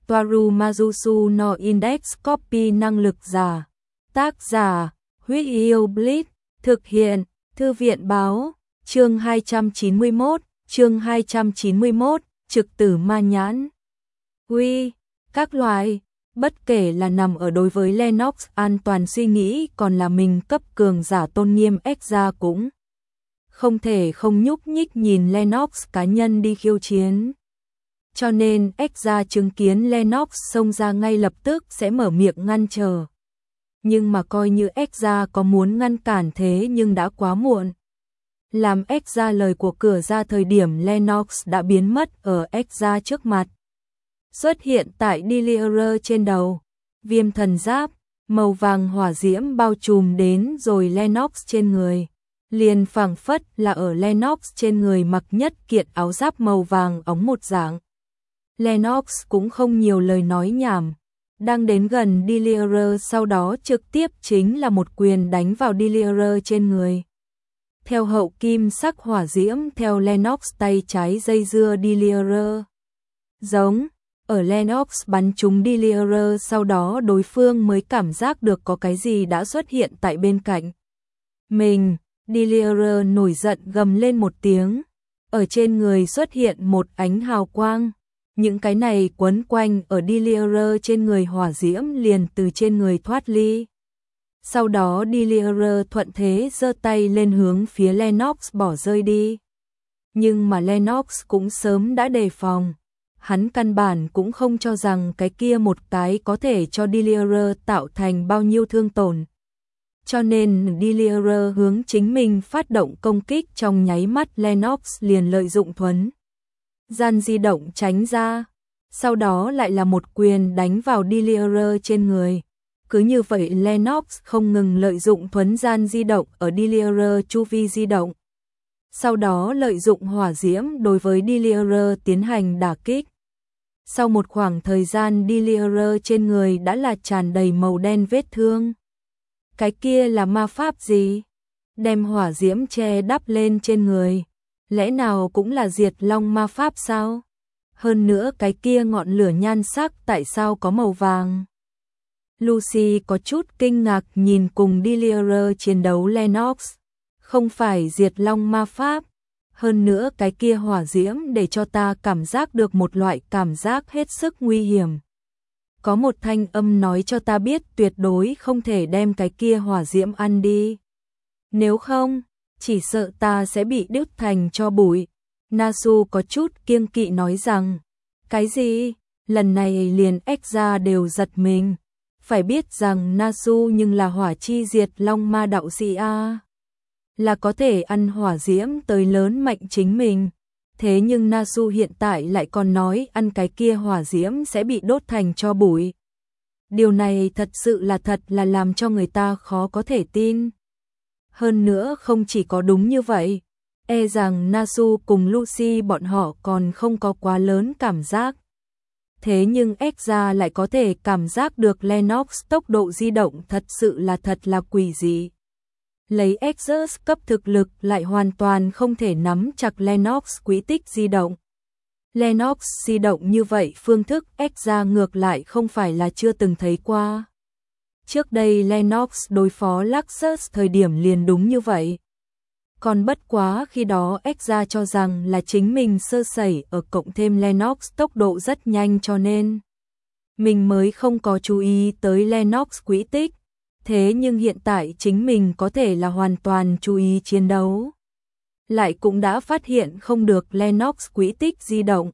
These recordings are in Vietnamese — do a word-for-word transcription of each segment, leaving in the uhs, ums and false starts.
Toaru Majusu no Index Copy năng lực giả. Tác giả, Huyết Yêu Blitz, thực hiện, Thư viện báo, chương hai trăm chín mươi mốt, chương hai trăm chín mươi mốt, trực tử ma nhãn. Uy, các loại, bất kể là nằm ở đối với Lennox an toàn suy nghĩ còn là mình cấp cường giả tôn nghiêm Exra cũng không thể không nhúc nhích nhìn Lennox cá nhân đi khiêu chiến. Cho nên Exra chứng kiến Lennox xông ra ngay lập tức sẽ mở miệng ngăn trở. Nhưng mà coi như Exra có muốn ngăn cản thế nhưng đã quá muộn. Làm Exra lời của cửa ra thời điểm Lennox đã biến mất ở Exra trước mặt. Xuất hiện tại Delirier trên đầu, viêm thần giáp, màu vàng hỏa diễm bao trùm đến rồi Lennox trên người. Liền phảng phất là ở Lennox trên người mặc nhất kiện áo giáp màu vàng óng một dạng. Lennox cũng không nhiều lời nói nhảm. Đang đến gần Delirier sau đó trực tiếp chính là một quyền đánh vào Delirier trên người. Theo hậu kim sắc hỏa diễm theo Lennox tay trái dây dưa Delirier. Giống, ở Lennox bắn trúng Delirier sau đó đối phương mới cảm giác được có cái gì đã xuất hiện tại bên cạnh. Mình, Delirier nổi giận gầm lên một tiếng. Ở trên người xuất hiện một ánh hào quang. Những cái này quấn quanh ở Delirier trên người hỏa diễm liền từ trên người thoát ly. Sau đó Delirier thuận thế giơ tay lên hướng phía Lennox bỏ rơi đi. Nhưng mà Lennox cũng sớm đã đề phòng. Hắn căn bản cũng không cho rằng cái kia một cái có thể cho Delirier tạo thành bao nhiêu thương tổn. Cho nên Delirier hướng chính mình phát động công kích trong nháy mắt Lennox liền lợi dụng thuấn gian di động tránh ra, sau đó lại là một quyền đánh vào Delirier trên người. Cứ như vậy Lennox không ngừng lợi dụng thuấn gian di động ở Delirier chu vi di động. Sau đó lợi dụng hỏa diễm đối với Delirier tiến hành đả kích. Sau một khoảng thời gian Delirier trên người đã là tràn đầy màu đen vết thương. Cái kia là ma pháp gì? Đem hỏa diễm che đắp lên trên người. Lẽ nào cũng là diệt long ma pháp sao? Hơn nữa cái kia ngọn lửa nhan sắc tại sao có màu vàng? Lucy có chút kinh ngạc nhìn cùng Delirier chiến đấu Lennox. Không phải diệt long ma pháp. Hơn nữa cái kia hỏa diễm để cho ta cảm giác được một loại cảm giác hết sức nguy hiểm. Có một thanh âm nói cho ta biết tuyệt đối không thể đem cái kia hỏa diễm ăn đi. Nếu không, chỉ sợ ta sẽ bị đứt thành cho bụi. Nasu có chút kiêng kỵ nói rằng, cái gì? Lần này liền Exra đều giật mình. Phải biết rằng Nasu nhưng là hỏa chi diệt long ma đạo sĩ a, là có thể ăn hỏa diễm tới lớn mạnh chính mình. Thế nhưng Nasu hiện tại lại còn nói ăn cái kia hỏa diễm sẽ bị đốt thành cho bụi. Điều này thật sự là thật là làm cho người ta khó có thể tin. Hơn nữa không chỉ có đúng như vậy, e rằng Nasu cùng Lucy bọn họ còn không có quá lớn cảm giác. Thế nhưng Exra lại có thể cảm giác được Lennox tốc độ di động thật sự là thật là quỷ dị. Lấy Exus cấp thực lực lại hoàn toàn không thể nắm chặt Lennox quỹ tích di động. Lennox di động như vậy phương thức Exra ngược lại không phải là chưa từng thấy qua. Trước đây Lennox đối phó Luxus thời điểm liền đúng như vậy. Còn bất quá khi đó Exra cho rằng là chính mình sơ sẩy ở cộng thêm Lennox tốc độ rất nhanh cho nên mình mới không có chú ý tới Lennox quỹ tích. Thế nhưng hiện tại chính mình có thể là hoàn toàn chú ý chiến đấu. Lại cũng đã phát hiện không được Lennox quỹ tích di động.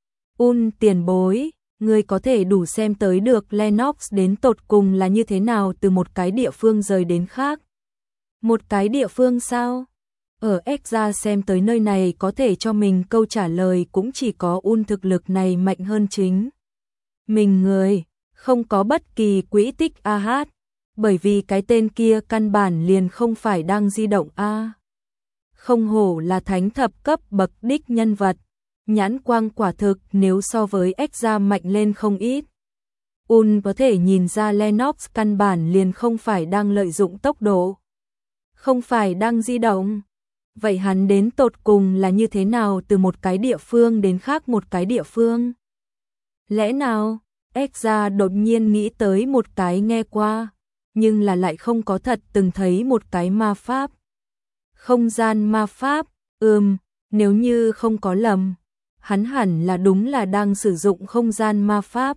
Un tiền bối, người có thể đủ xem tới được Lennox đến tột cùng là như thế nào từ một cái địa phương rời đến khác. Một cái địa phương sao? Ở Exra xem tới nơi này có thể cho mình câu trả lời cũng chỉ có Un thực lực này mạnh hơn chính mình người, không có bất kỳ quỹ tích a hát. Bởi vì cái tên kia căn bản liền không phải đang di động a. Không hổ là thánh thập cấp bậc đích nhân vật, nhãn quang quả thực nếu so với Exra mạnh lên không ít. Un có thể nhìn ra Lennox căn bản liền không phải đang lợi dụng tốc độ, không phải đang di động. Vậy hắn đến tột cùng là như thế nào từ một cái địa phương đến khác một cái địa phương? Lẽ nào Exra đột nhiên nghĩ tới một cái nghe qua, nhưng là lại không có thật từng thấy một cái ma pháp. Không gian ma pháp, ừm, nếu như không có lầm, hắn hẳn là đúng là đang sử dụng không gian ma pháp.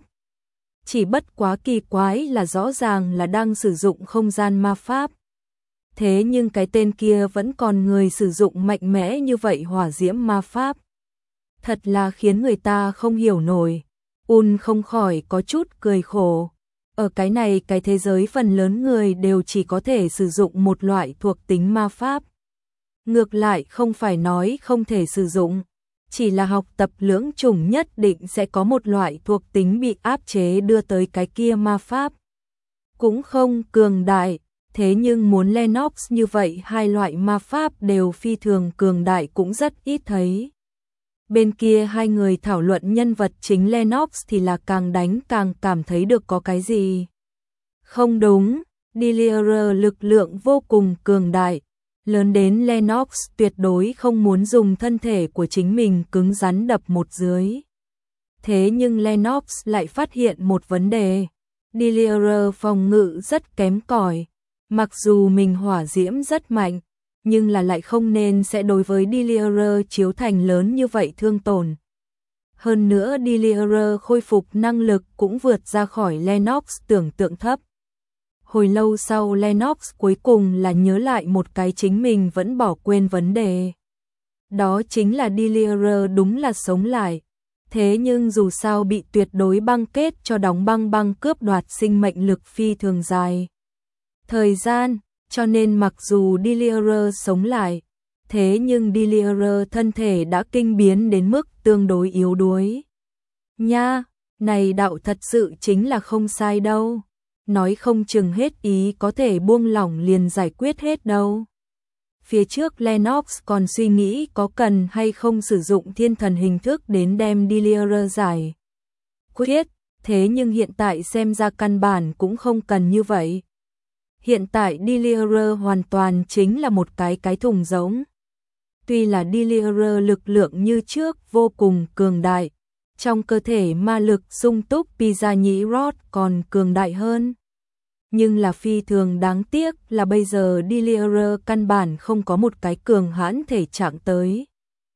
Chỉ bất quá kỳ quái là rõ ràng là đang sử dụng không gian ma pháp. Thế nhưng cái tên kia vẫn còn người sử dụng mạnh mẽ như vậy hỏa diễm ma pháp. Thật là khiến người ta không hiểu nổi. Un không khỏi có chút cười khổ. Ở cái này cái thế giới phần lớn người đều chỉ có thể sử dụng một loại thuộc tính ma pháp. Ngược lại không phải nói không thể sử dụng, chỉ là học tập lưỡng chủng nhất định sẽ có một loại thuộc tính bị áp chế đưa tới cái kia ma pháp. Cũng không cường đại, thế nhưng muốn Lennox như vậy hai loại ma pháp đều phi thường cường đại cũng rất ít thấy. Bên kia hai người thảo luận nhân vật chính Lennox thì là càng đánh càng cảm thấy được có cái gì. Không đúng, Delirier lực lượng vô cùng cường đại, lớn đến Lennox tuyệt đối không muốn dùng thân thể của chính mình cứng rắn đập một dưới. Thế nhưng Lennox lại phát hiện một vấn đề, Delirier phòng ngự rất kém cỏi, mặc dù mình hỏa diễm rất mạnh, nhưng là lại không nên sẽ đối với Delirier chiếu thành lớn như vậy thương tổn. Hơn nữa Delirier khôi phục năng lực cũng vượt ra khỏi Lennox tưởng tượng thấp. Hồi lâu sau Lennox cuối cùng là nhớ lại một cái chính mình vẫn bỏ quên vấn đề. Đó chính là Delirier đúng là sống lại. Thế nhưng dù sao bị tuyệt đối băng kết cho đóng băng băng cướp đoạt sinh mệnh lực phi thường dài thời gian, cho nên mặc dù Delirier sống lại, thế nhưng Delirier thân thể đã kinh biến đến mức tương đối yếu đuối. Nha, này đạo thật sự chính là không sai đâu. Nói không chừng hết ý có thể buông lỏng liền giải quyết hết đâu. Phía trước Lennox còn suy nghĩ có cần hay không sử dụng thiên thần hình thức đến đem Delirier giải quyết, thế nhưng hiện tại xem ra căn bản cũng không cần như vậy. Hiện tại Delirier hoàn toàn chính là một cái cái thùng rỗng. Tuy là Delirier lực lượng như trước vô cùng cường đại, trong cơ thể ma lực sung túc Pizza nhĩ Rod còn cường đại hơn. Nhưng là phi thường đáng tiếc là bây giờ Delirier căn bản không có một cái cường hãn thể trạng tới.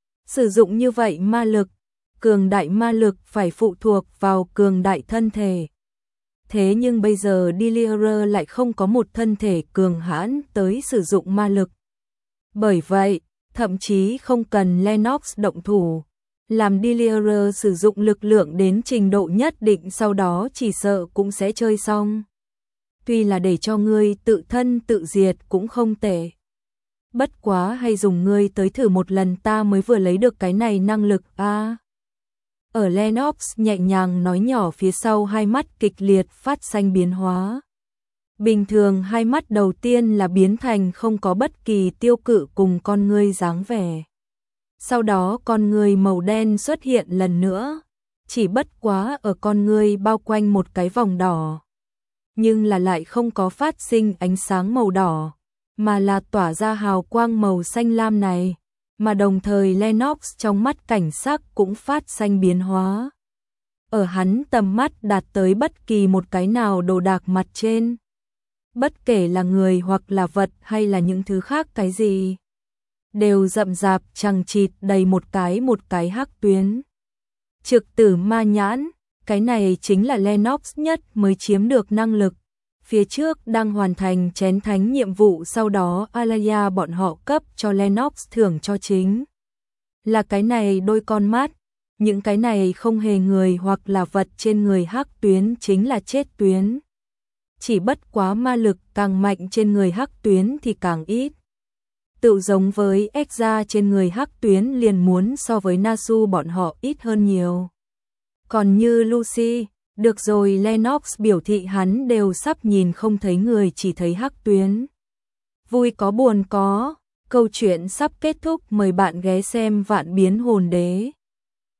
Sử dụng như vậy ma lực, cường đại ma lực phải phụ thuộc vào cường đại thân thể. Thế nhưng bây giờ Delirier lại không có một thân thể cường hãn tới sử dụng ma lực. Bởi vậy, thậm chí không cần Lennox động thủ, làm Delirier sử dụng lực lượng đến trình độ nhất định sau đó chỉ sợ cũng sẽ chơi xong. Tuy là để cho ngươi tự thân tự diệt cũng không tệ. Bất quá hay dùng ngươi tới thử một lần ta mới vừa lấy được cái này năng lực a. À. Ở Lennox nhẹ nhàng nói nhỏ phía sau hai mắt kịch liệt phát xanh biến hóa. Bình thường hai mắt đầu tiên là biến thành không có bất kỳ tiêu cự cùng con ngươi dáng vẻ. Sau đó con ngươi màu đen xuất hiện lần nữa, chỉ bất quá ở con ngươi bao quanh một cái vòng đỏ. Nhưng là lại không có phát sinh ánh sáng màu đỏ, mà là tỏa ra hào quang màu xanh lam này, mà đồng thời Lennox trong mắt cảnh sắc cũng phát xanh biến hóa. Ở hắn tầm mắt đạt tới bất kỳ một cái nào đồ đạc mặt trên. Bất kể là người hoặc là vật hay là những thứ khác cái gì, đều rậm rạp chằng chịt đầy một cái một cái hắc tuyến. Trực tử ma nhãn, cái này chính là Lennox nhất mới chiếm được năng lực. Phía trước đang hoàn thành chén thánh nhiệm vụ sau đó Alaya bọn họ cấp cho Lennox thưởng cho chính. Là cái này đôi con mắt, những cái này không hề người hoặc là vật trên người hắc tuyến chính là chết tuyến. Chỉ bất quá ma lực càng mạnh trên người hắc tuyến thì càng ít. Tự giống với Exra trên người hắc tuyến liền muốn so với Nasu bọn họ ít hơn nhiều. Còn như Lucy, được rồi Lennox biểu thị hắn đều sắp nhìn không thấy người chỉ thấy hắc tuyến. Vui có buồn có, câu chuyện sắp kết thúc mời bạn ghé xem Vạn Biến Hồn Đế.